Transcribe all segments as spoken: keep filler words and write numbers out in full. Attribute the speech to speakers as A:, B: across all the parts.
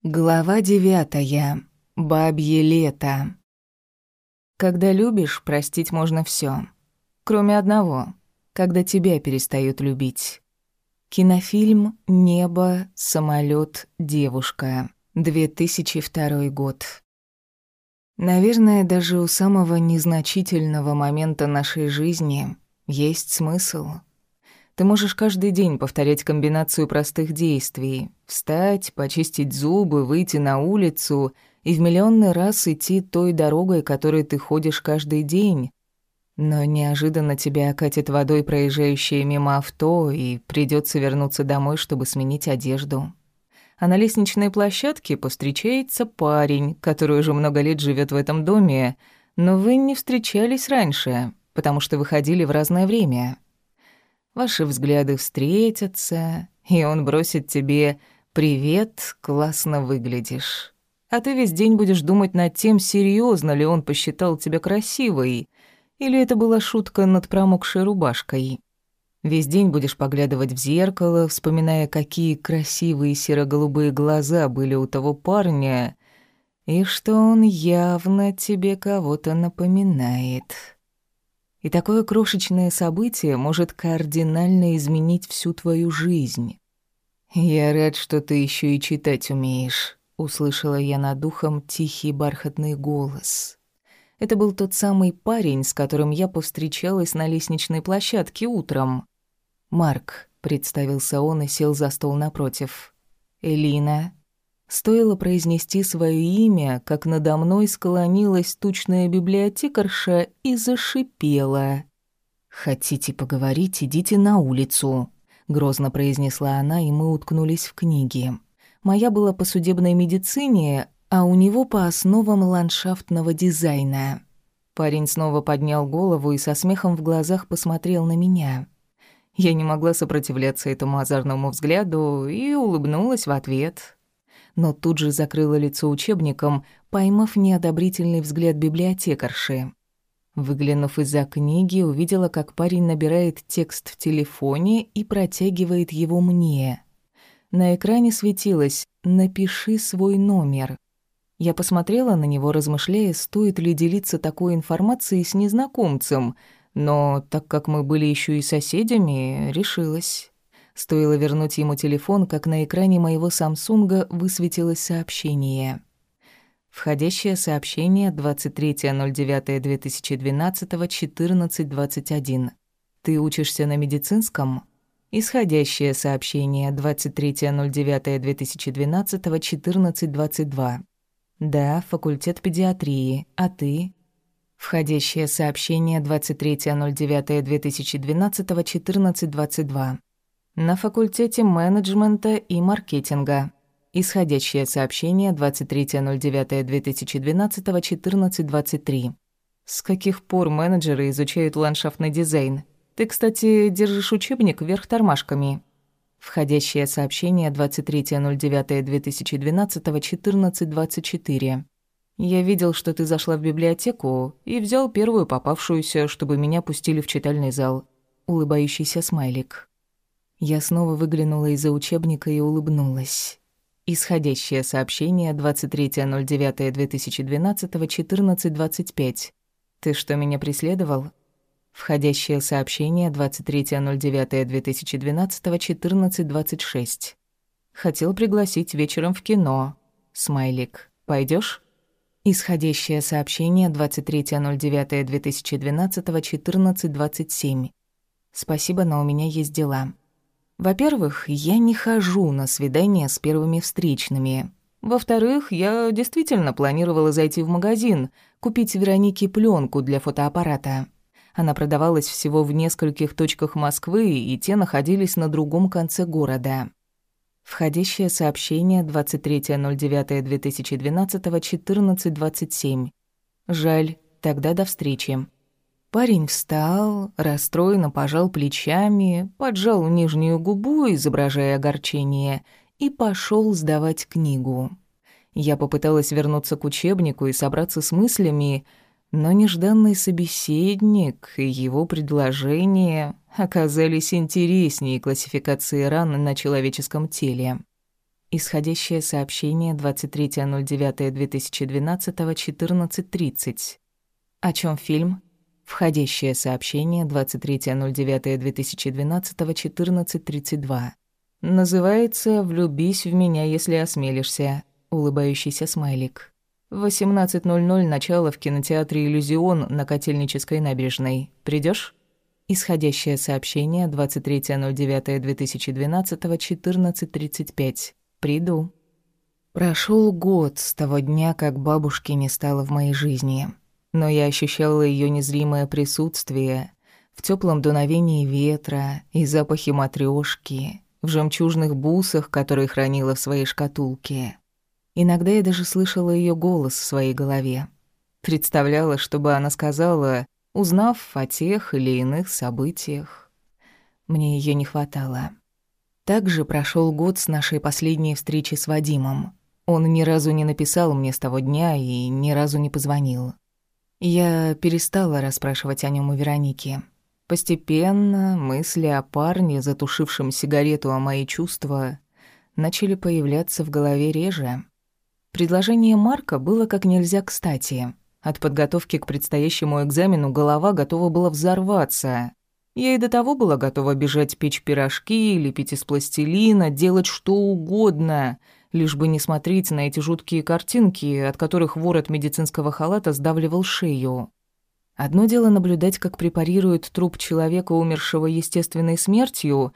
A: Глава девятая. Бабье лето. Когда любишь, простить можно всё. Кроме одного. Когда тебя перестают любить. Кинофильм «Небо, самолёт, девушка». две тысячи второй год. Наверное, даже у самого незначительного момента нашей жизни есть смысл. Ты можешь каждый день повторять комбинацию простых действий. Встать, почистить зубы, выйти на улицу и в миллионный раз идти той дорогой, которой ты ходишь каждый день. Но неожиданно тебя окатит водой проезжающее мимо авто, и придётся вернуться домой, чтобы сменить одежду. А на лестничной площадке повстречается парень, который уже много лет живёт в этом доме, но вы не встречались раньше, потому что выходили в разное время. Ваши взгляды встретятся, и он бросит тебе «Привет, классно выглядишь». А ты весь день будешь думать над тем, серьёзно ли он посчитал тебя красивой, или это была шутка над промокшей рубашкой. Весь день будешь поглядывать в зеркало, вспоминая, какие красивые серо-голубые глаза были у того парня, и что он явно тебе кого-то напоминает. И такое крошечное событие может кардинально изменить всю твою жизнь. «Я рад, что ты ещё и читать умеешь», — услышала я над ухом тихий бархатный голос. Это был тот самый парень, с которым я повстречалась на лестничной площадке утром. «Марк», — представился он и сел за стол напротив. «Элина». Стоило произнести своё имя, как надо мной склонилась тучная библиотекарша и зашипела. «Хотите поговорить, идите на улицу», — грозно произнесла она, и мы уткнулись в книги. Моя была по судебной медицине, а у него по основам ландшафтного дизайна. Парень снова поднял голову и со смехом в глазах посмотрел на меня. Я не могла сопротивляться этому озорному взгляду и улыбнулась в ответ. Но тут же закрыла лицо учебником, поймав неодобрительный взгляд библиотекарши. Выглянув из-за книги, увидела, как парень набирает текст в телефоне и протягивает его мне. На экране светилось «Напиши свой номер». Я посмотрела на него, размышляя, стоит ли делиться такой информацией с незнакомцем, но так как мы были ещё и соседями, решилась. Стоило вернуть ему телефон, как на экране моего «Самсунга» высветилось сообщение. Входящее сообщение двадцать третье ноль девятое две тысячи двенадцатого, четырнадцать двадцать один. Ты учишься на медицинском? Исходящее сообщение двадцать третье ноль девятое две тысячи двенадцатого, четырнадцать двадцать два. Да, факультет педиатрии. А ты? Входящее сообщение двадцать третье ноль девятое две тысячи двенадцатого, четырнадцать двадцать два. На факультете менеджмента и маркетинга. Исходящее сообщение двадцать третье ноль девятое две тысячи двенадцатого, четырнадцать двадцать три. С каких пор менеджеры изучают ландшафтный дизайн? Ты, кстати, держишь учебник вверх тормашками. Входящее сообщение двадцать третье ноль девятое две тысячи двенадцатого, четырнадцать двадцать четыре. Я видел, что ты зашла в библиотеку и взял первую попавшуюся, чтобы меня пустили в читальный зал. Улыбающийся смайлик. Я снова выглянула из-за учебника и улыбнулась. Исходящее сообщение двадцать третье ноль девятое две тысячи двенадцатого, четырнадцать двадцать пять. Ты что, меня преследовал? Входящее сообщение двадцать третье ноль девятое две тысячи двенадцатого, четырнадцать двадцать шесть. Хотел пригласить вечером в кино. Смайлик. Пойдёшь? Исходящее сообщение двадцать третье ноль девятое две тысячи двенадцатого, четырнадцать двадцать семь. Спасибо, но у меня есть дела. Во-первых, я не хожу на свидания с первыми встречными. Во-вторых, я действительно планировала зайти в магазин, купить Веронике плёнку для фотоаппарата. Она продавалась всего в нескольких точках Москвы, и те находились на другом конце города. Входящее сообщение двадцать третье ноль девятое две тысячи двенадцатого, четырнадцать двадцать семь. Жаль, тогда до встречи. Парень встал, расстроенно пожал плечами, поджал нижнюю губу, изображая огорчение, и пошёл сдавать книгу. Я попыталась вернуться к учебнику и собраться с мыслями, но нежданный собеседник и его предложения оказались интереснее классификации ран на человеческом теле. Исходящее сообщение двадцать третье ноль девятое две тысячи двенадцатого, четырнадцать тридцать. О чем фильм? Входящее сообщение двадцать третье ноль девятое две тысячи двенадцатого, четырнадцать тридцать два. Называется «Влюбись в меня, если осмелишься». Улыбающийся смайлик. восемнадцать ноль ноль начало в кинотеатре «Иллюзион» на Котельнической набережной. Придёшь? Исходящее сообщение двадцать третье ноль девятое две тысячи двенадцатого, четырнадцать тридцать пять. Приду. Прошёл год с того дня, как бабушки не стало в моей жизни. Но я ощущала её незримое присутствие в тёплом дуновении ветра и запахе матрёшки, в жемчужных бусах, которые хранила в своей шкатулке. Иногда я даже слышала её голос в своей голове. Представляла, что бы она сказала, узнав о тех или иных событиях. Мне её не хватало. Также прошёл год с нашей последней встречи с Вадимом. Он ни разу не написал мне с того дня и ни разу не позвонил. Я перестала расспрашивать о нём у Вероники. Постепенно мысли о парне, затушившем сигарету о мои чувства, начали появляться в голове реже. Предложение Марка было как нельзя кстати. От подготовки к предстоящему экзамену голова готова была взорваться. Я и до того была готова бежать печь пирожки, лепить из пластилина, делать что угодно, лишь бы не смотреть на эти жуткие картинки, от которых ворот медицинского халата сдавливал шею. Одно дело наблюдать, как препарируют труп человека, умершего естественной смертью,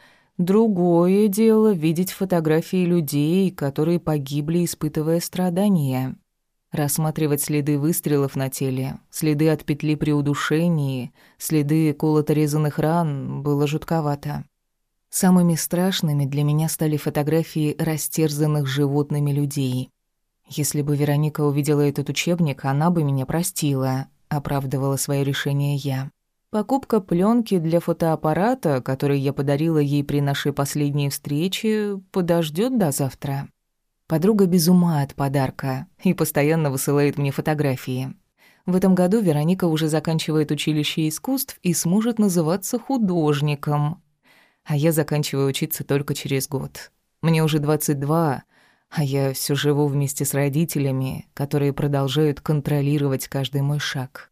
A: другое дело видеть фотографии людей, которые погибли, испытывая страдания. Рассматривать следы выстрелов на теле, следы от петли при удушении, следы колото-резанных ран было жутковато. Самыми страшными для меня стали фотографии растерзанных животными людей. Если бы Вероника увидела этот учебник, она бы меня простила, оправдывала свое решение я. Покупка пленки для фотоаппарата, который я подарила ей при нашей последней встрече, подождет до завтра. Подруга без ума от подарка и постоянно высылает мне фотографии. В этом году Вероника уже заканчивает училище искусств и сможет называться художником. А я заканчиваю учиться только через год. Мне уже двадцать два, а я все живу вместе с родителями, которые продолжают контролировать каждый мой шаг.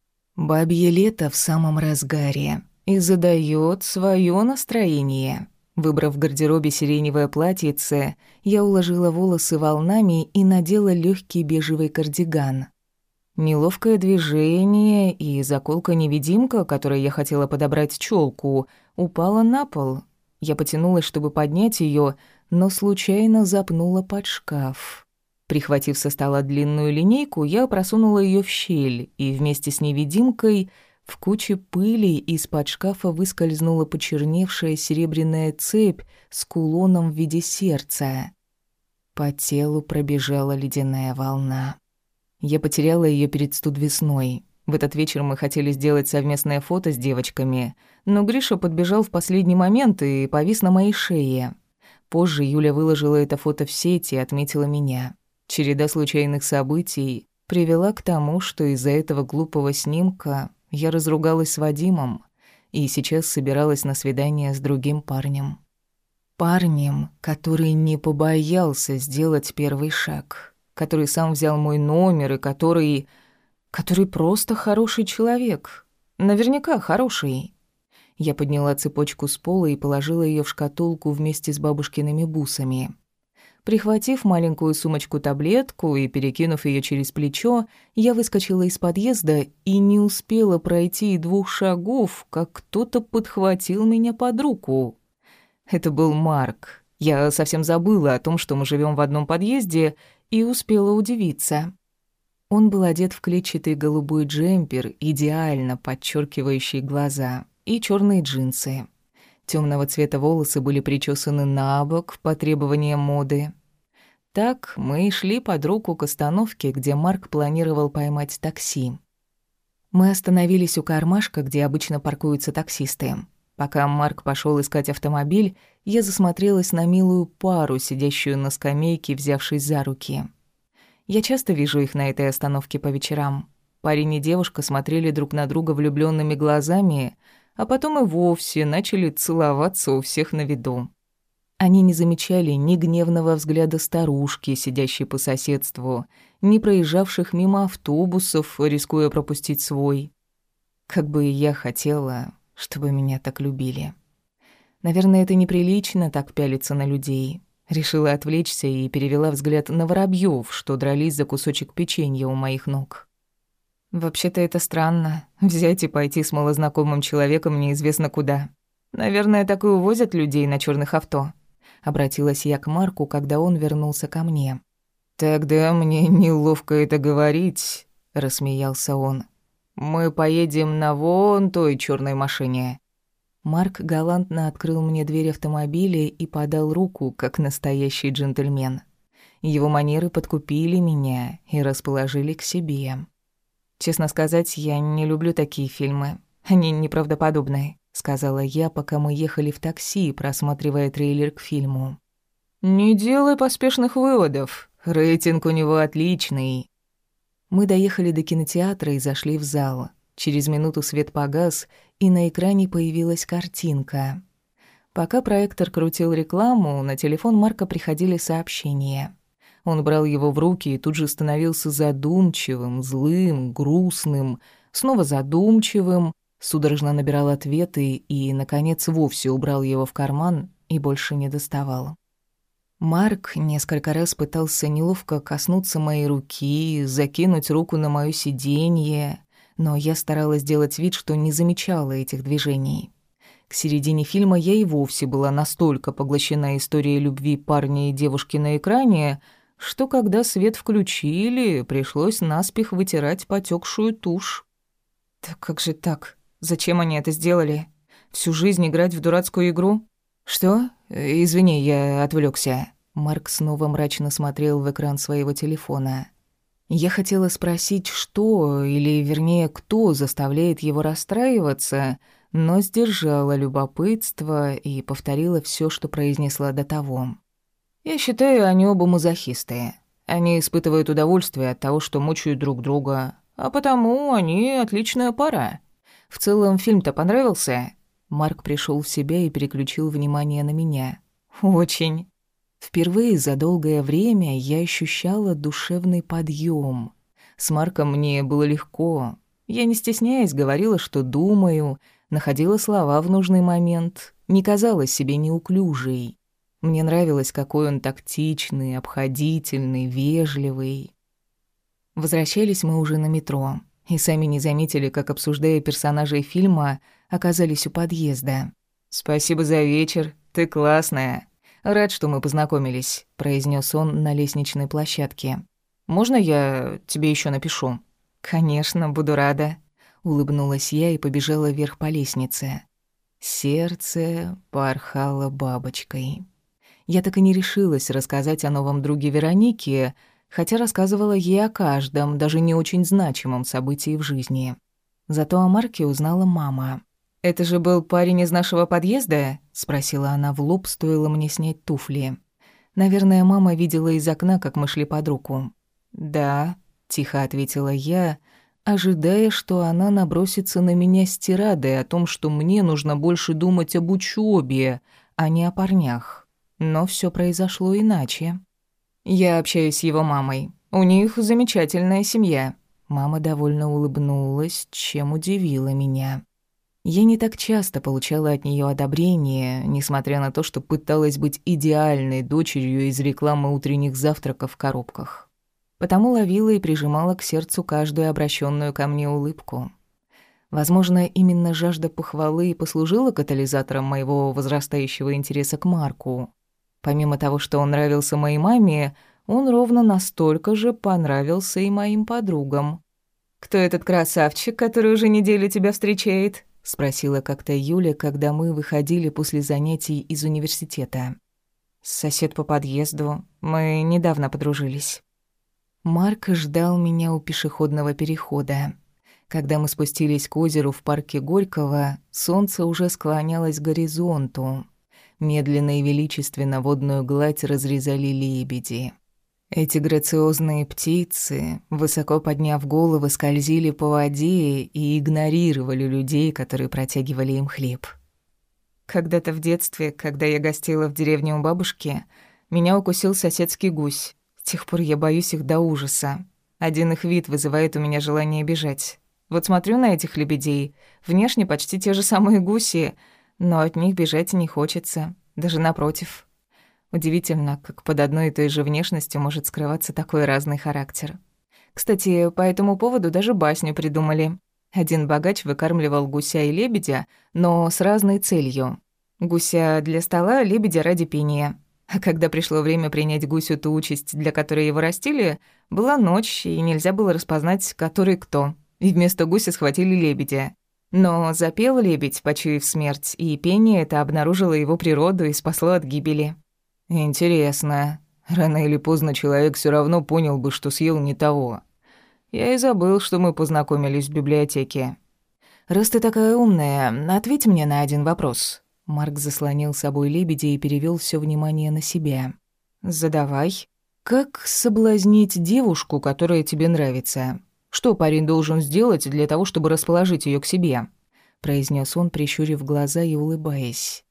A: Бабье лето в самом разгаре и задает свое настроение. Выбрав в гардеробе сиреневое платьице, я уложила волосы волнами и надела легкий бежевый кардиган. Неловкое движение и заколка-невидимка, которой я хотела подобрать челку, упала на пол. Я потянулась, чтобы поднять ее, но случайно запнула под шкаф. Прихватив со стола длинную линейку, я просунула ее в щель, и вместе с невидимкой в куче пыли из-под шкафа выскользнула почерневшая серебряная цепь с кулоном в виде сердца. По телу пробежала ледяная волна. Я потеряла ее перед студвесной. В этот вечер мы хотели сделать совместное фото с девочками, но Гриша подбежал в последний момент и повис на моей шее. Позже Юля выложила это фото в сеть и отметила меня. Череда случайных событий привела к тому, что из-за этого глупого снимка я разругалась с Вадимом и сейчас собиралась на свидание с другим парнем. Парнем, который не побоялся сделать первый шаг, который сам взял мой номер и который... который просто хороший человек. Наверняка хороший. Я подняла цепочку с пола и положила ее в шкатулку вместе с бабушкиными бусами. Прихватив маленькую сумочку-таблетку и перекинув ее через плечо, я выскочила из подъезда и не успела пройти и двух шагов, как кто-то подхватил меня под руку. Это был Марк. Я совсем забыла о том, что мы живем в одном подъезде, и успела удивиться. Он был одет в клетчатый голубой джемпер, идеально подчеркивающий глаза, и черные джинсы. Темного цвета волосы были причесаны набок по требованиям моды. Так мы и шли под руку к остановке, где Марк планировал поймать такси. Мы остановились у кармашка, где обычно паркуются таксисты. Пока Марк пошел искать автомобиль, я засмотрелась на милую пару, сидящую на скамейке, взявшись за руки. Я часто вижу их на этой остановке по вечерам. Парень и девушка смотрели друг на друга влюбленными глазами, а потом и вовсе начали целоваться у всех на виду. Они не замечали ни гневного взгляда старушки, сидящей по соседству, ни проезжавших мимо автобусов, рискуя пропустить свой. Как бы я хотела, чтобы меня так любили. Наверное, это неприлично так пялиться на людей. Решила отвлечься и перевела взгляд на воробьёв, что дрались за кусочек печенья у моих ног. Вообще-то это странно — взять и пойти с малознакомым человеком неизвестно куда. Наверное, так и увозят людей на чёрных авто. Обратилась я к Марку, когда он вернулся ко мне. «Тогда мне неловко это говорить», — рассмеялся он. «Мы поедем на вон той чёрной машине». Марк галантно открыл мне дверь автомобиля и подал руку, как настоящий джентльмен. Его манеры подкупили меня и расположили к себе. «Честно сказать, я не люблю такие фильмы. Они неправдоподобные», — сказала я, пока мы ехали в такси, просматривая трейлер к фильму. «Не делай поспешных выводов. Рейтинг у него отличный». Мы доехали до кинотеатра и зашли в зал. Через минуту свет погас, и на экране появилась картинка. Пока проектор крутил рекламу, на телефон Марка приходили сообщения. Он брал его в руки и тут же становился задумчивым, злым, грустным, снова задумчивым, судорожно набирал ответы и, наконец, вовсе убрал его в карман и больше не доставал. Марк несколько раз пытался неловко коснуться моей руки, закинуть руку на моё сиденье, но я старалась делать вид, что не замечала этих движений. К середине фильма я и вовсе была настолько поглощена историей любви парня и девушки на экране, что когда свет включили, пришлось наспех вытирать потёкшую тушь. «Так как же так? Зачем они это сделали? Всю жизнь играть в дурацкую игру?» «Что? Извини, я отвлёкся». Марк снова мрачно смотрел в экран своего телефона. Я хотела спросить, что, или, вернее, кто заставляет его расстраиваться, но сдержала любопытство и повторила всё, что произнесла до того. «Я считаю, они оба мазохисты. Они испытывают удовольствие от того, что мучают друг друга, а потому они отличная пара. В целом, фильм-то понравился?» Марк пришёл в себя и переключил внимание на меня. «Очень». Впервые за долгое время я ощущала душевный подъем. С Марком мне было легко. Я, не стесняясь, говорила, что думаю, находила слова в нужный момент, не казалась себе неуклюжей. Мне нравилось, какой он тактичный, обходительный, вежливый. Возвращались мы уже на метро, и сами не заметили, как, обсуждая персонажей фильма, оказались у подъезда. «Спасибо за вечер, ты классная. Рад, что мы познакомились», — произнес он на лестничной площадке. «Можно я тебе еще напишу?» «Конечно, буду рада», — улыбнулась я и побежала вверх по лестнице. Сердце порхало бабочкой. Я так и не решилась рассказать о новом друге Веронике, хотя рассказывала ей о каждом, даже не очень значимом событии в жизни. Зато о Марке узнала мама. «Это же был парень из нашего подъезда?» — спросила она в лоб, стоило мне снять туфли. Наверное, мама видела из окна, как мы шли под руку. «Да», — тихо ответила я, ожидая, что она набросится на меня с тирадой о том, что мне нужно больше думать об учёбе, а не о парнях. Но всё произошло иначе. «Я общаюсь с его мамой. У них замечательная семья». Мама довольно улыбнулась, чем удивила меня. Я не так часто получала от неё одобрение, несмотря на то, что пыталась быть идеальной дочерью из рекламы утренних завтраков в коробках. Потому ловила и прижимала к сердцу каждую обращённую ко мне улыбку. Возможно, именно жажда похвалы и послужила катализатором моего возрастающего интереса к Марку. Помимо того, что он нравился моей маме, он ровно настолько же понравился и моим подругам. «Кто этот красавчик, который уже неделю тебя встречает?» — спросила как-то Юля, когда мы выходили после занятий из университета. «Сосед по подъезду. Мы недавно подружились». Марк ждал меня у пешеходного перехода. Когда мы спустились к озеру в парке Горького, солнце уже склонялось к горизонту. Медленно и величественно водную гладь разрезали лебеди. Эти грациозные птицы, высоко подняв головы, скользили по воде и игнорировали людей, которые протягивали им хлеб. Когда-то в детстве, когда я гостила в деревне у бабушки, меня укусил соседский гусь. С тех пор я боюсь их до ужаса. Один их вид вызывает у меня желание бежать. Вот смотрю на этих лебедей, внешне почти те же самые гуси, но от них бежать не хочется, даже напротив. Удивительно, как под одной и той же внешностью может скрываться такой разный характер. Кстати, по этому поводу даже басню придумали. Один богач выкармливал гуся и лебедя, но с разной целью. Гуся для стола, лебедя ради пения. А когда пришло время принять гусю ту участь, для которой его растили, была ночь, и нельзя было распознать, который кто. И вместо гуся схватили лебедя. Но запел лебедь, почуяв смерть, и пение это обнаружило его природу и спасло от гибели. Интересно. Рано или поздно человек все равно понял бы, что съел не того. Я и забыл, что мы познакомились в библиотеке. Раз ты такая умная, ответь мне на один вопрос. Марк заслонил собой лебедя и перевёл всё внимание на себя. Задавай. Как соблазнить девушку, которая тебе нравится? Что парень должен сделать для того, чтобы расположить её к себе? Произнёс он, прищурив глаза и улыбаясь.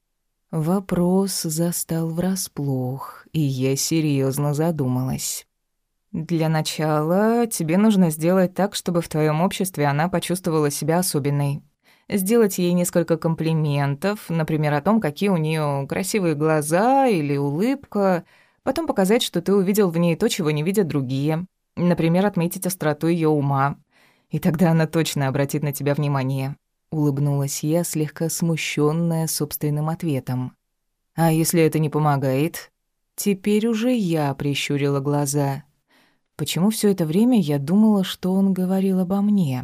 A: Вопрос застал врасплох, и я серьёзно задумалась. Для начала тебе нужно сделать так, чтобы в твоём обществе она почувствовала себя особенной. Сделать ей несколько комплиментов, например, о том, какие у неё красивые глаза или улыбка, потом показать, что ты увидел в ней то, чего не видят другие. Например, отметить остроту её ума. И тогда она точно обратит на тебя внимание. Улыбнулась я, слегка смущённая собственным ответом. А если это не помогает? Теперь уже я прищурила глаза. Почему всё это время я думала, что он говорил обо мне?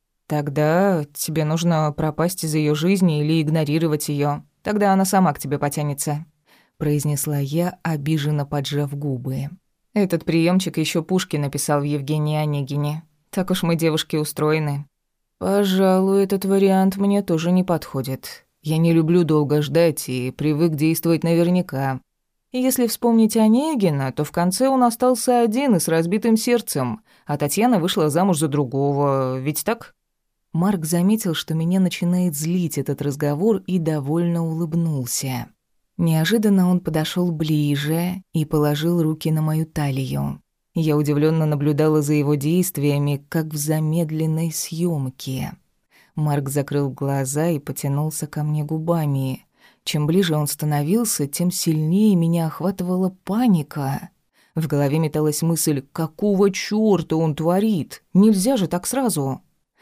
A: Тогда тебе нужно пропасть из её жизни или игнорировать её. Тогда она сама к тебе потянется, произнесла я, обиженно поджав губы. Этот приёмчик ещё Пушкин написал в Евгении Онегине. Так уж мы, девушки, устроены. Пожалуй, этот вариант мне тоже не подходит. Я не люблю долго ждать и привык действовать наверняка. И если вспомнить Онегина, то в конце он остался один и с разбитым сердцем, а Татьяна вышла замуж за другого, ведь так? Марк заметил, что меня начинает злить этот разговор, и довольно улыбнулся. Неожиданно он подошёл ближе и положил руки на мою талию. Я удивлённо наблюдала за его действиями, как в замедленной съёмке. Марк закрыл глаза и потянулся ко мне губами. Чем ближе он становился, тем сильнее меня охватывала паника. В голове металась мысль: какого чёрта он творит? Нельзя же так сразу.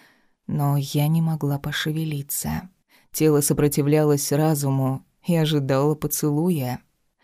A: Но я не могла пошевелиться. Тело сопротивлялось разуму и ожидало поцелуя.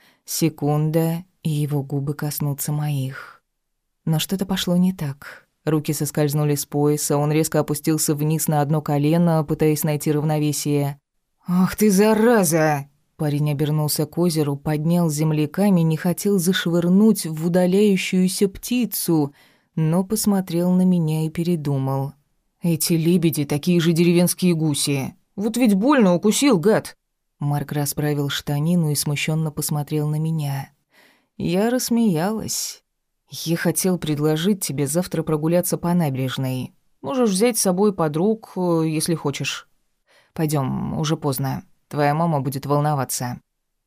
A: Секунда, и его губы коснутся моих. Но что-то пошло не так. Руки соскользнули с пояса, он резко опустился вниз на одно колено, пытаясь найти равновесие. «Ах ты, зараза!» Парень обернулся к озеру, поднял с земли камень и хотел зашвырнуть в удаляющуюся птицу, но посмотрел на меня и передумал. «Эти лебеди такие же деревенские гуси. Вот ведь больно укусил, гад!» Марк расправил штанину и смущенно посмотрел на меня. Я рассмеялась. «Я хотел предложить тебе завтра прогуляться по набережной. Можешь взять с собой подруг, если хочешь. Пойдем, уже поздно. Твоя мама будет волноваться».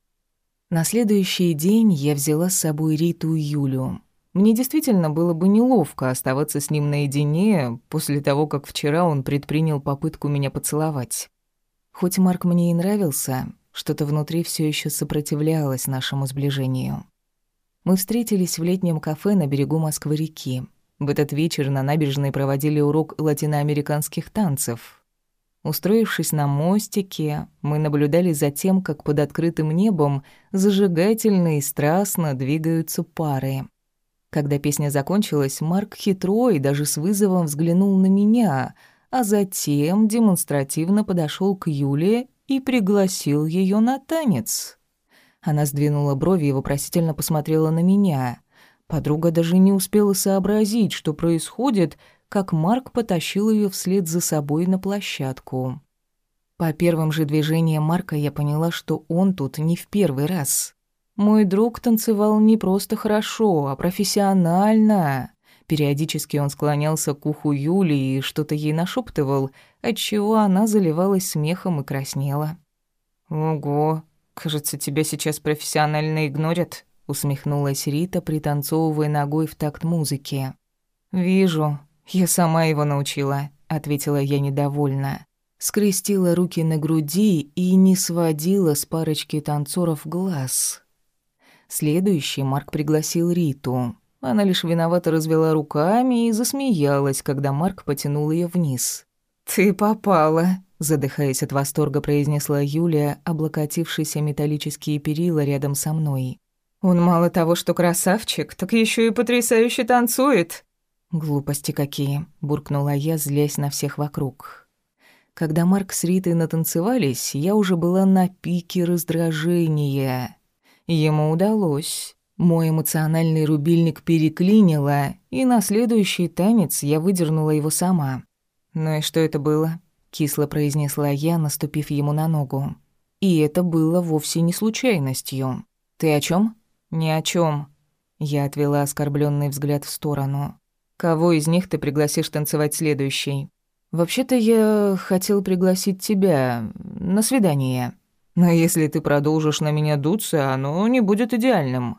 A: На следующий день я взяла с собой Риту и Юлю. Мне действительно было бы неловко оставаться с ним наедине после того, как вчера он предпринял попытку меня поцеловать. Хоть Марк мне и нравился, что-то внутри все еще сопротивлялось нашему сближению. Мы встретились в летнем кафе на берегу Москвы-реки. В этот вечер на набережной проводили урок латиноамериканских танцев. Устроившись на мостике, мы наблюдали за тем, как под открытым небом зажигательно и страстно двигаются пары. Когда песня закончилась, Марк хитро и даже с вызовом взглянул на меня, а затем демонстративно подошёл к Юле и пригласил её на танец. Она сдвинула брови и вопросительно посмотрела на меня. Подруга даже не успела сообразить, что происходит, как Марк потащил её вслед за собой на площадку. По первым же движениям Марка я поняла, что он тут не в первый раз. Мой друг танцевал не просто хорошо, а профессионально. Периодически он склонялся к уху Юли и что-то ей нашептывал, отчего она заливалась смехом и краснела. «Ого, кажется, тебя сейчас профессионально игнорят», — усмехнулась Рита, пританцовывая ногой в такт музыки. «Вижу, я сама его научила», — ответила я недовольно. Скрестила руки на груди и не сводила с парочки танцоров глаз. Следующий Марк пригласил Риту. Она лишь виновато развела руками и засмеялась, когда Марк потянул ее вниз. «Ты попала», — задыхаясь от восторга, произнесла Юлия, облокотившись о металлические перила рядом со мной. «Он мало того, что красавчик, так еще и потрясающе танцует». «Глупости какие», — буркнула я, злясь на всех вокруг. Когда Марк с Ритой натанцевались, я уже была на пике раздражения. Ему удалось. Мой эмоциональный рубильник переклинило, и на следующий танец я выдернула его сама. «Ну и что это было?» — кисло произнесла я, наступив ему на ногу. И это было вовсе не случайностью. «Ты о чем? «Ни о чем. Я отвела оскорбленный взгляд в сторону. «Кого из них ты пригласишь танцевать следующий?» «Вообще-то я хотел пригласить тебя на свидание. Но если ты продолжишь на меня дуться, оно не будет идеальным».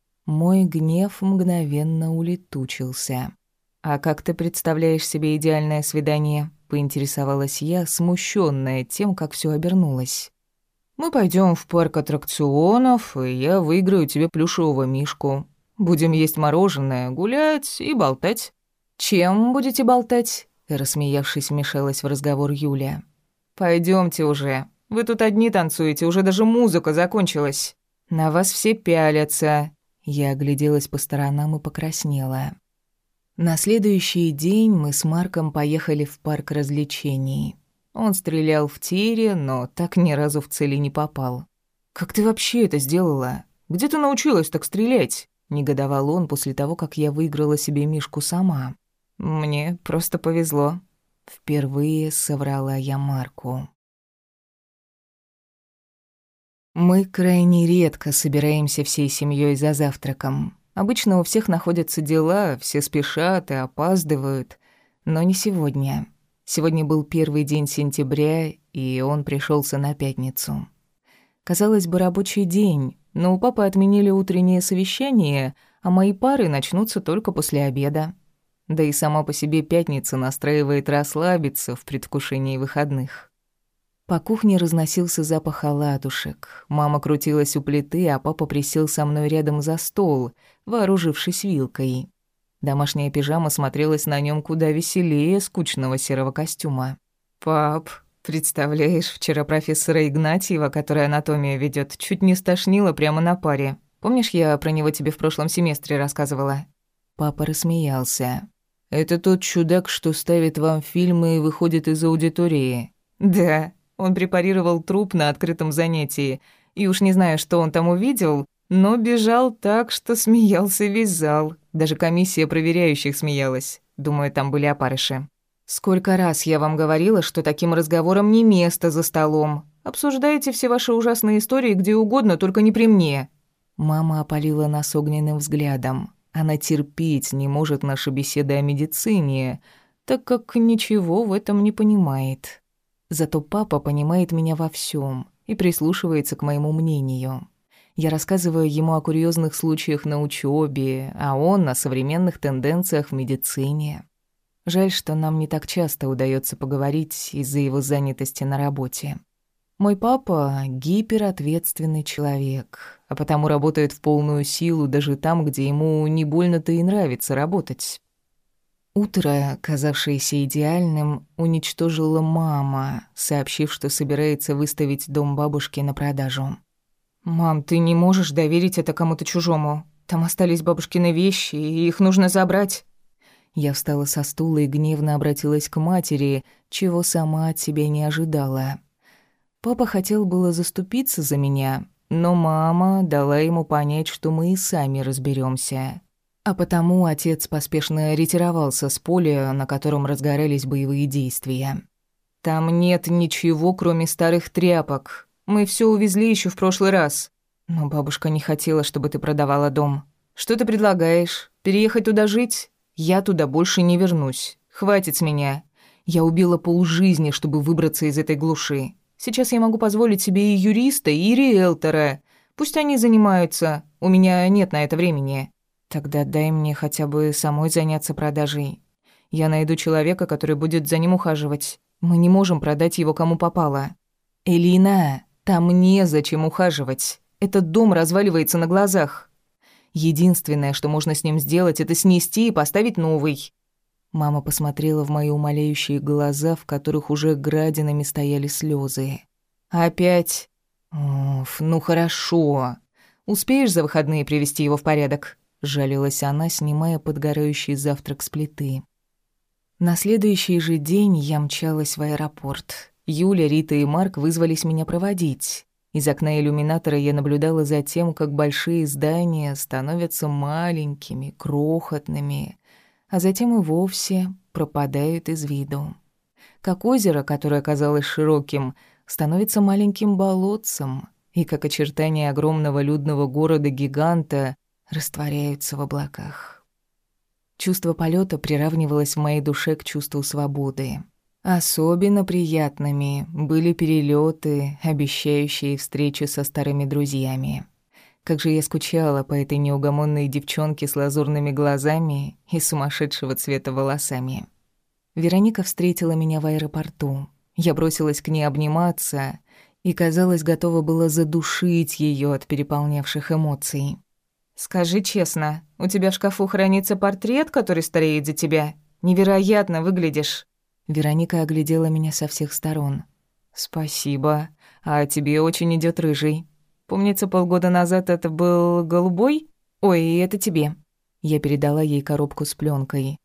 A: Мой гнев мгновенно улетучился. «А как ты представляешь себе идеальное свидание?» — поинтересовалась я, смущенная тем, как все обернулось. «Мы пойдем в парк аттракционов, и я выиграю тебе плюшевого мишку. Будем есть мороженое, гулять и болтать». «Чем будете болтать?» — рассмеявшись, вмешалась в разговор Юля. Пойдемте уже. Вы тут одни танцуете, уже даже музыка закончилась. На вас все пялятся». Я огляделась по сторонам и покраснела. На следующий день мы с Марком поехали в парк развлечений. Он стрелял в тире, но так ни разу в цели не попал. «Как ты вообще это сделала? Где ты научилась так стрелять?» — негодовал он после того, как я выиграла себе мишку сама. «Мне просто повезло». Впервые соврала я Марку. Мы крайне редко собираемся всей семьей за завтраком. Обычно у всех находятся дела, все спешат и опаздывают. Но не сегодня. Сегодня был первый день сентября, и он пришелся на пятницу. Казалось бы, рабочий день, но у папы отменили утреннее совещание, а мои пары начнутся только после обеда. Да и сама по себе пятница настраивает расслабиться в предвкушении выходных. По кухне разносился запах оладушек. Мама крутилась у плиты, а папа присел со мной рядом за стол, вооружившись вилкой. Домашняя пижама смотрелась на нем куда веселее скучного серого костюма. «Пап, представляешь, вчера профессора Игнатьева, который анатомию ведет, чуть не стошнило прямо на паре. Помнишь, я про него тебе в прошлом семестре рассказывала?» Папа рассмеялся. «Это тот чудак, что ставит вам фильмы и выходит из аудитории?» «Да, он препарировал труп на открытом занятии, и уж не знаю, что он там увидел, но бежал так, что смеялся весь зал. Даже комиссия проверяющих смеялась. Думаю, там были опарыши. Сколько раз я вам говорила, что таким разговорам не место за столом. Обсуждайте все ваши ужасные истории где угодно, только не при мне». Мама опалила нас огненным взглядом. Она терпеть не может наши беседы о медицине, так как ничего в этом не понимает. Зато папа понимает меня во всем и прислушивается к моему мнению. Я рассказываю ему о курьезных случаях на учебе, а он о современных тенденциях в медицине. Жаль, что нам не так часто удается поговорить из-за его занятости на работе. Мой папа — гиперответственный человек, а потому работает в полную силу даже там, где ему не больно-то и нравится работать. Утро, казавшееся идеальным, уничтожила мама, сообщив, что собирается выставить дом бабушки на продажу. «Мам, ты не можешь доверить это кому-то чужому. Там остались бабушкины вещи, и их нужно забрать». Я встала со стула и гневно обратилась к матери, чего сама от себя не ожидала. Папа хотел было заступиться за меня, но мама дала ему понять, что мы и сами разберемся. А потому отец поспешно ретировался с поля, на котором разгорались боевые действия. «Там нет ничего, кроме старых тряпок. Мы все увезли еще в прошлый раз. Но бабушка не хотела, чтобы ты продавала дом. Что ты предлагаешь? Переехать туда жить? Я туда больше не вернусь. Хватит с меня. Я убила полжизни, чтобы выбраться из этой глуши. Сейчас я могу позволить себе и юриста, и риэлтора. Пусть они занимаются, у меня нет на это времени. Тогда дай мне хотя бы самой заняться продажей. Я найду человека, который будет за ним ухаживать. Мы не можем продать его кому попало. Элина, там незачем ухаживать. Этот дом разваливается на глазах. Единственное, что можно с ним сделать, это снести и поставить новый. Мама посмотрела в мои умоляющие глаза, в которых уже градинами стояли слезы. Опять? Оф, ну хорошо. Успеешь за выходные привести его в порядок? Жалилась она, снимая подгорающий завтрак с плиты. На следующий же день я мчалась в аэропорт. Юля, Рита и Марк вызвались меня проводить. Из окна иллюминатора я наблюдала за тем, как большие здания становятся маленькими, крохотными, а затем и вовсе пропадают из виду. Как озеро, которое казалось широким, становится маленьким болотцем, и как очертания огромного людного города-гиганта растворяются в облаках. Чувство полета приравнивалось в моей душе к чувству свободы. Особенно приятными были перелеты, обещающие встречи со старыми друзьями. Как же я скучала по этой неугомонной девчонке с лазурными глазами и сумасшедшего цвета волосами. Вероника встретила меня в аэропорту. Я бросилась к ней обниматься и, казалось, готова была задушить ее от переполнявших эмоций. «Скажи честно, у тебя в шкафу хранится портрет, который стареет за тебя? Невероятно выглядишь!» Вероника оглядела меня со всех сторон. «Спасибо. А тебе очень идет рыжий. Помнится, полгода назад это был голубой? Ой, это тебе». Я передала ей коробку с пленкой.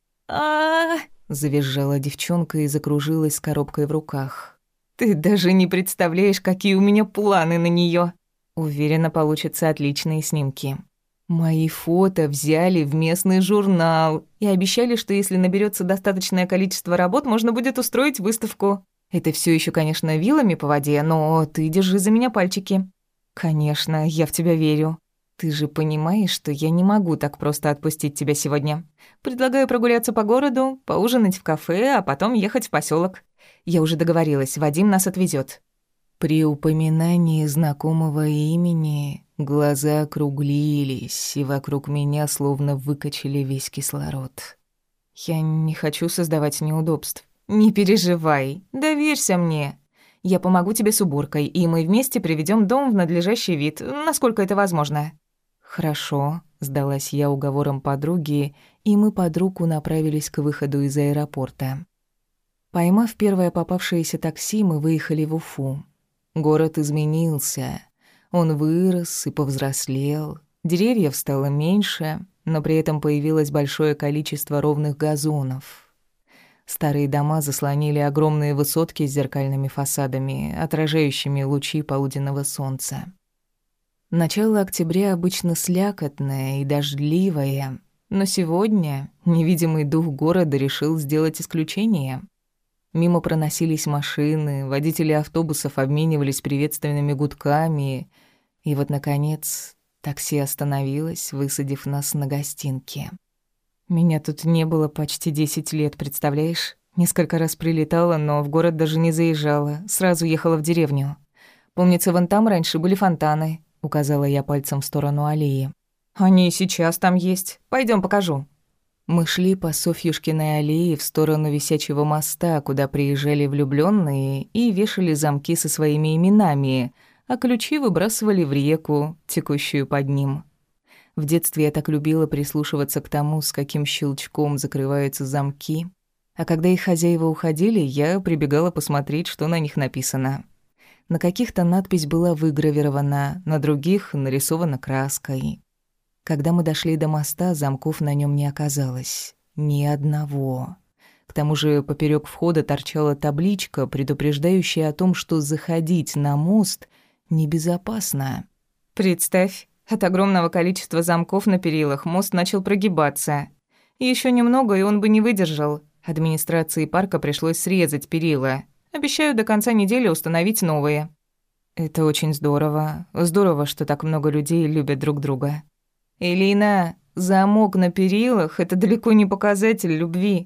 A: а завизжала девчонка и закружилась с коробкой в руках. «Ты даже не представляешь, какие у меня планы на нее. Уверена, получатся отличные снимки». Мои фото взяли в местный журнал и обещали, что если наберется достаточное количество работ, можно будет устроить выставку. Это все еще, конечно, вилами по воде, но ты держи за меня пальчики. Конечно, я в тебя верю. Ты же понимаешь, что я не могу так просто отпустить тебя сегодня. Предлагаю прогуляться по городу, поужинать в кафе, а потом ехать в поселок. Я уже договорилась, Вадим нас отвезет. При упоминании знакомого имени глаза округлились, и вокруг меня словно выкачали весь кислород. Я не хочу создавать неудобств. Не переживай, доверься мне. Я помогу тебе с уборкой, и мы вместе приведем дом в надлежащий вид, насколько это возможно. Хорошо, сдалась я уговорам подруги, и мы под руку направились к выходу из аэропорта. Поймав первое попавшееся такси, мы выехали в Уфу. Город изменился. Он вырос и повзрослел. Деревьев стало меньше, но при этом появилось большое количество ровных газонов. Старые дома заслонили огромные высотки с зеркальными фасадами, отражающими лучи полуденного солнца. Начало октября обычно слякотное и дождливое, но сегодня невидимый дух города решил сделать исключение. Мимо проносились машины, водители автобусов обменивались приветственными гудками, и вот, наконец, такси остановилось, высадив нас на гостинке. Меня тут не было почти десять лет, представляешь? Несколько раз прилетала, но в город даже не заезжала, сразу ехала в деревню. Помнится, вон там раньше были фонтаны, указала я пальцем в сторону аллеи. Они и сейчас там есть. Пойдем покажу. Мы шли по Софьюшкиной аллее в сторону висячего моста, куда приезжали влюблённые и вешали замки со своими именами, а ключи выбрасывали в реку, текущую под ним. В детстве я так любила прислушиваться к тому, с каким щелчком закрываются замки, а когда их хозяева уходили, я прибегала посмотреть, что на них написано. На каких-то надпись была выгравирована, на других нарисована краской. Когда мы дошли до моста, замков на нем не оказалось. Ни одного. К тому же поперек входа торчала табличка, предупреждающая о том, что заходить на мост небезопасно. «Представь, от огромного количества замков на перилах мост начал прогибаться. Еще немного, и он бы не выдержал. Администрации парка пришлось срезать перила. Обещаю до конца недели установить новые». «Это очень здорово. Здорово, что так много людей любят друг друга». «Элина, замок на перилах — это далеко не показатель любви.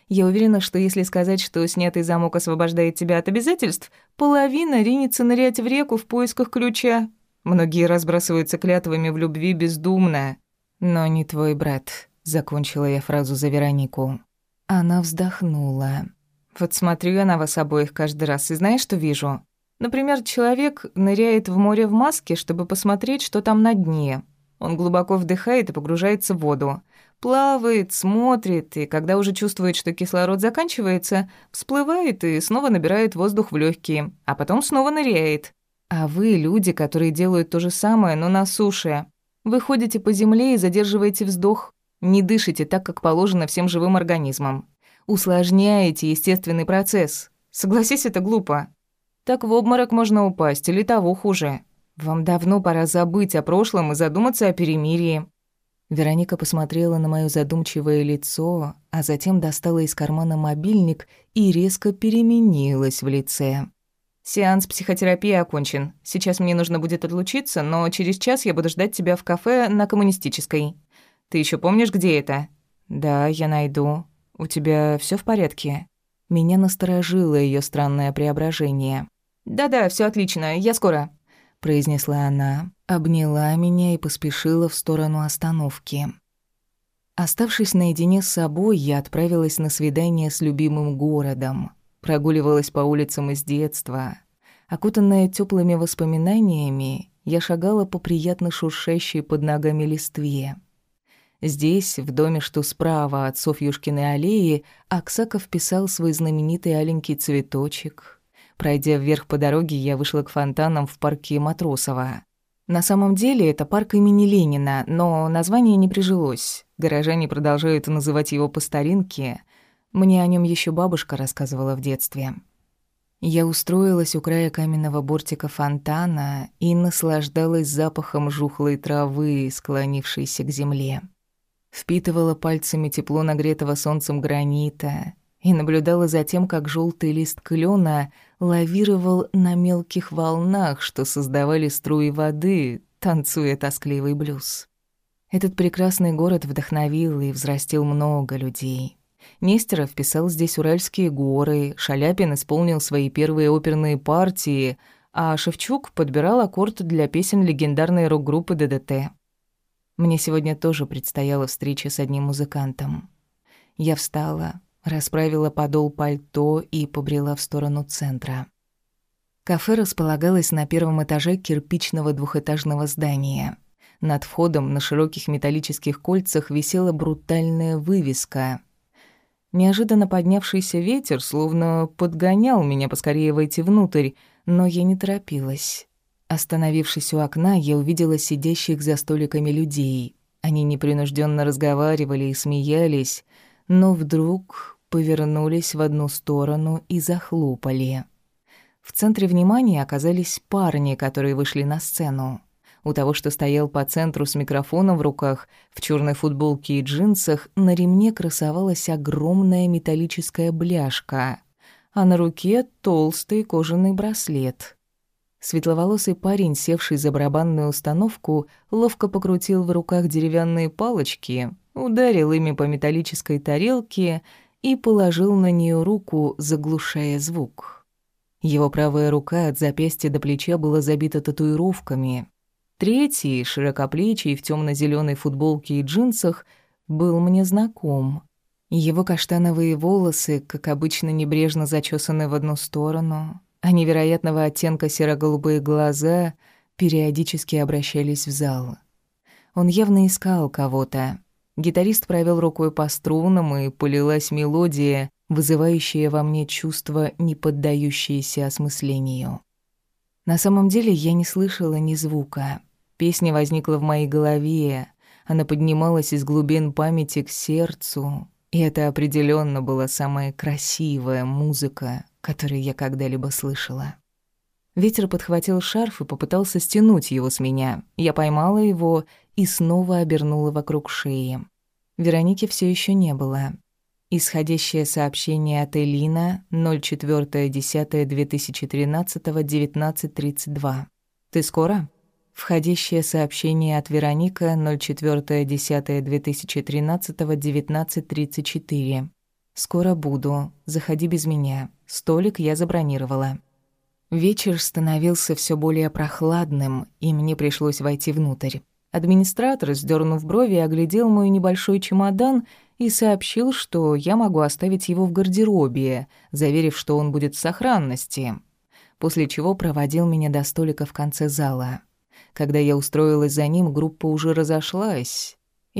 A: Я уверена, что если сказать, что снятый замок освобождает тебя от обязательств, половина ринется нырять в реку в поисках ключа. Многие разбрасываются клятвами в любви бездумно. Но не твой брат, закончила я фразу за Веронику. Она вздохнула. Вот смотрю я на вас обоих каждый раз и знаешь, что вижу? Например, человек ныряет в море в маске, чтобы посмотреть, что там на дне. Он глубоко вдыхает и погружается в воду. Плавает, смотрит, и когда уже чувствует, что кислород заканчивается, всплывает и снова набирает воздух в легкие, а потом снова ныряет. А вы люди, которые делают то же самое, но на суше. Вы ходите по земле и задерживаете вздох. Не дышите так, как положено всем живым организмам. Усложняете естественный процесс. Согласись, это глупо. Так в обморок можно упасть, или того хуже. Вам давно пора забыть о прошлом и задуматься о перемирии». Вероника посмотрела на моё задумчивое лицо, а затем достала из кармана мобильник и резко переменилась в лице. «Сеанс психотерапии окончен. Сейчас мне нужно будет отлучиться, но через час я буду ждать тебя в кафе на Коммунистической. Ты ещё помнишь, где это?» «Да, я найду. У тебя всё в порядке?» Меня насторожило её странное преображение. «Да-да, всё отлично, я скоро», — произнесла она, обняла меня и поспешила в сторону остановки. Оставшись наедине с собой, я отправилась на свидание с любимым городом. Прогуливалась по улицам из детства. Окутанная тёплыми воспоминаниями, я шагала по приятно шуршащей под ногами листве. Здесь, в доме, что справа от Софьюшкиной аллеи, Аксаков писал свой знаменитый аленький цветочек. Пройдя вверх по дороге, я вышла к фонтанам в парке Матросова. На самом деле это парк имени Ленина, но название не прижилось. Горожане продолжают называть его по старинке. Мне о нем еще бабушка рассказывала в детстве. Я устроилась у края каменного бортика фонтана и наслаждалась запахом жухлой травы, склонившейся к земле. Впитывала пальцами тепло нагретого солнцем гранита и наблюдала за тем, как желтый лист клена лавировал на мелких волнах, что создавали струи воды, танцуя тоскливый блюз. Этот прекрасный город вдохновил и взрастил много людей. Нестеров писал здесь «Уральские горы», Шаляпин исполнил свои первые оперные партии, а Шевчук подбирал аккорд для песен легендарной рок-группы ДДТ. Мне сегодня тоже предстояла встреча с одним музыкантом. Я встала, расправила подол пальто и побрела в сторону центра. Кафе располагалось на первом этаже кирпичного двухэтажного здания. Над входом на широких металлических кольцах висела брутальная вывеска. Неожиданно поднявшийся ветер словно подгонял меня поскорее войти внутрь, но я не торопилась. Остановившись у окна, я увидела сидящих за столиками людей. Они непринужденно разговаривали и смеялись, но вдруг повернулись в одну сторону и захлопали. В центре внимания оказались парни, которые вышли на сцену. У того, что стоял по центру с микрофоном в руках, в черной футболке и джинсах, на ремне красовалась огромная металлическая бляшка, а на руке толстый кожаный браслет. Светловолосый парень, севший за барабанную установку, ловко покрутил в руках деревянные палочки, ударил ими по металлической тарелке и положил на нее руку, заглушая звук. Его правая рука от запястья до плеча была забита татуировками. Третий, широкоплечий, в темно-зеленой футболке и джинсах, был мне знаком. Его каштановые волосы, как обычно, небрежно зачесаны в одну сторону, а невероятного оттенка серо-голубые глаза периодически обращались в зал. Он явно искал кого-то. Гитарист провел рукой по струнам, и полилась мелодия, вызывающая во мне чувство, не поддающееся осмыслению. На самом деле я не слышала ни звука. Песня возникла в моей голове, она поднималась из глубин памяти к сердцу, и это определенно была самая красивая музыка, которую я когда-либо слышала. Ветер подхватил шарф и попытался стянуть его с меня. Я поймала его и снова обернула вокруг шеи. Вероники все еще не было. Исходящее сообщение от Элина ноль четыре десятое две тысячи тринадцатого девятнадцать тридцать два. «Ты скоро?» Входящее сообщение от Вероника ноль четыре десятое две тысячи тринадцатого девятнадцать тридцать четыре. «Скоро буду. Заходи без меня. Столик я забронировала». Вечер становился все более прохладным, и мне пришлось войти внутрь. Администратор, сдернув брови, оглядел мой небольшой чемодан и сообщил, что я могу оставить его в гардеробе, заверив, что он будет в сохранности, после чего проводил меня до столика в конце зала. Когда я устроилась за ним, группа уже разошлась.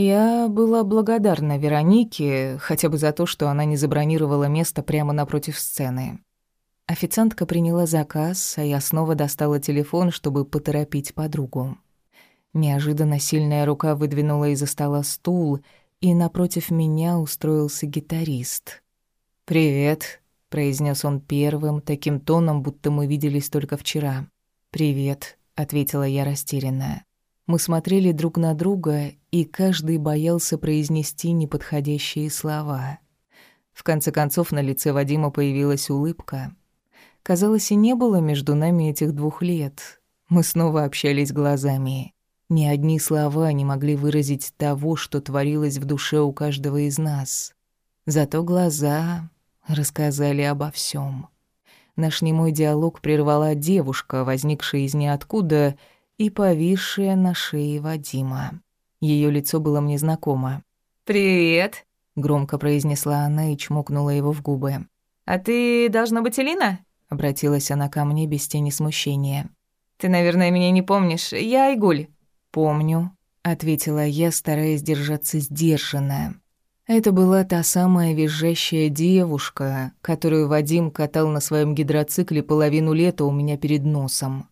A: Я была благодарна Веронике хотя бы за то, что она не забронировала место прямо напротив сцены. Официантка приняла заказ, а я снова достала телефон, чтобы поторопить подругу. Неожиданно сильная рука выдвинула из-за стола стул, и напротив меня устроился гитарист. «Привет», — произнес он первым, таким тоном, будто мы виделись только вчера. «Привет», — ответила я растерянно. Мы смотрели друг на друга, и каждый боялся произнести неподходящие слова. В конце концов, на лице Вадима появилась улыбка. Казалось, и не было между нами этих двух лет. Мы снова общались глазами. Ни одни слова не могли выразить того, что творилось в душе у каждого из нас. Зато глаза рассказали обо всем. Наш немой диалог прервала девушка, возникшая из ниоткуда и повисшая на шее Вадима. Ее лицо было мне знакомо.
B: «Привет»,
A: — громко произнесла она и чмокнула его в губы.
B: «А ты, должна быть, Элина?»
A: — обратилась она ко мне без тени смущения.
B: «Ты, наверное, меня не помнишь. Я Айгуль».
A: «Помню», — ответила я, стараясь держаться сдержанно. Это была та самая визжащая девушка, которую Вадим катал на своем гидроцикле половину лета у меня перед носом.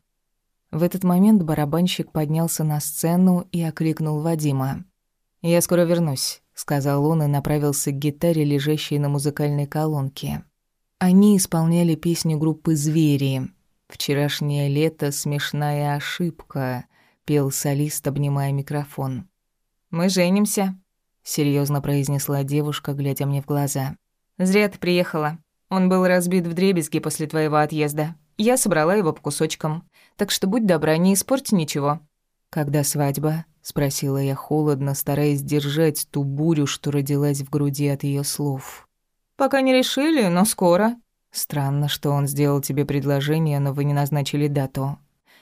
A: В этот момент барабанщик поднялся на сцену и окликнул Вадима. «Я скоро вернусь», — сказал он и направился к гитаре, лежащей на музыкальной колонке. Они исполняли песню группы «Звери». «Вчерашнее лето — смешная ошибка», — пел солист, обнимая микрофон.
B: «Мы женимся»,
A: — серьезно произнесла девушка, глядя мне в глаза.
B: «Зря ты приехала. Он был разбит вдребезги после твоего отъезда. Я собрала его по кусочкам. Так что будь добра, не испорти ничего».
A: «Когда свадьба?» — спросила я холодно, стараясь держать ту бурю, что родилась в груди от ее слов.
B: «Пока не решили, но скоро».
A: «Странно, что он сделал тебе предложение, но вы не назначили дату».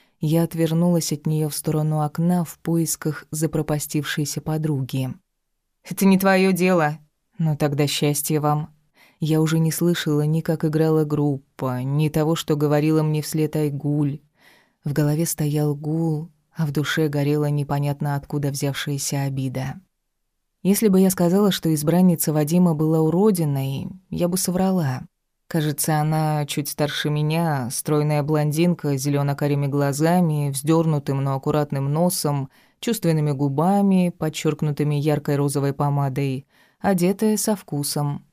A: Я отвернулась от нее в сторону окна в поисках запропастившейся подруги.
B: «Это не твое дело».
A: «Ну тогда счастье вам». Я уже не слышала ни как играла группа, ни того, что говорила мне вслед Айгуль. В голове стоял гул, а в душе горела непонятно откуда взявшаяся обида. Если бы я сказала, что избранница Вадима была уродиной, я бы соврала. Кажется, она чуть старше меня, стройная блондинка с зелёно-карими глазами, вздёрнутым, но аккуратным носом, чувственными губами, подчеркнутыми яркой розовой помадой, одетая со вкусом.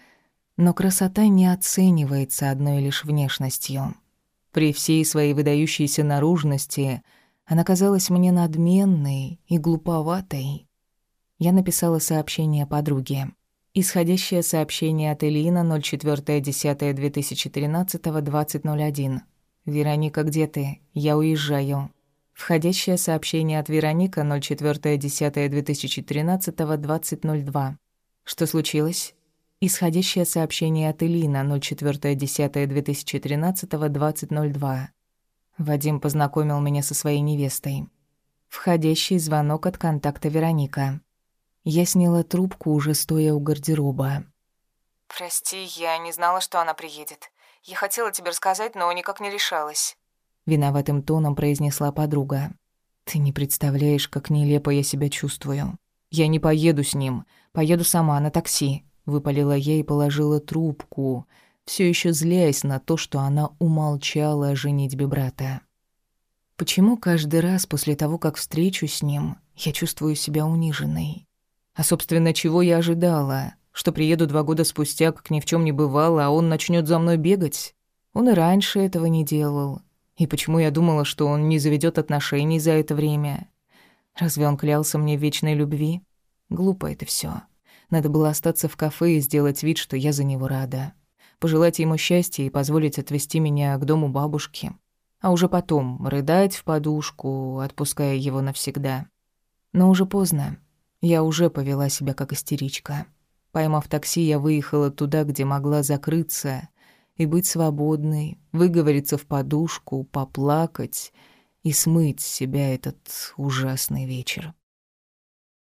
A: Но красота не оценивается одной лишь внешностью. При всей своей выдающейся наружности она казалась мне надменной и глуповатой. Я написала сообщение подруге. Исходящее сообщение от Элина ноль четыре десятое две тысячи тринадцатого двадцать ноль один. «Вероника, где ты? Я уезжаю». Входящее сообщение от Вероника ноль четыре десятое две тысячи тринадцатого двадцать ноль два. «Что случилось?» Исходящее сообщение от Элина ноль четыре десятое две тысячи тринадцатого двадцать ноль два. Вадим познакомил меня со своей невестой. Входящий звонок от контакта Вероника. Я сняла трубку, уже стоя у гардероба.
B: «Прости, я не знала, что она приедет. Я хотела тебе рассказать, но никак не решалась».
A: Виноватым тоном произнесла подруга. «Ты не представляешь, как нелепо я себя чувствую. Я не поеду с ним. Поеду сама на такси», — выпалила я и положила трубку, все еще злясь на то, что она умолчала о женитьбе брата. Почему каждый раз после того, как встречусь с ним, я чувствую себя униженной? А, собственно, чего я ожидала? Что приеду два года спустя, как ни в чем не бывало, а он начнет за мной бегать? Он и раньше этого не делал. И почему я думала, что он не заведет отношений за это время? Разве он клялся мне в вечной любви? Глупо это все. Надо было остаться в кафе и сделать вид, что я за него рада. Пожелать ему счастья и позволить отвезти меня к дому бабушки. А уже потом рыдать в подушку, отпуская его навсегда. Но уже поздно. Я уже повела себя как истеричка. Поймав такси, я выехала туда, где могла закрыться и быть свободной, выговориться в подушку, поплакать и смыть с себя этот ужасный вечер.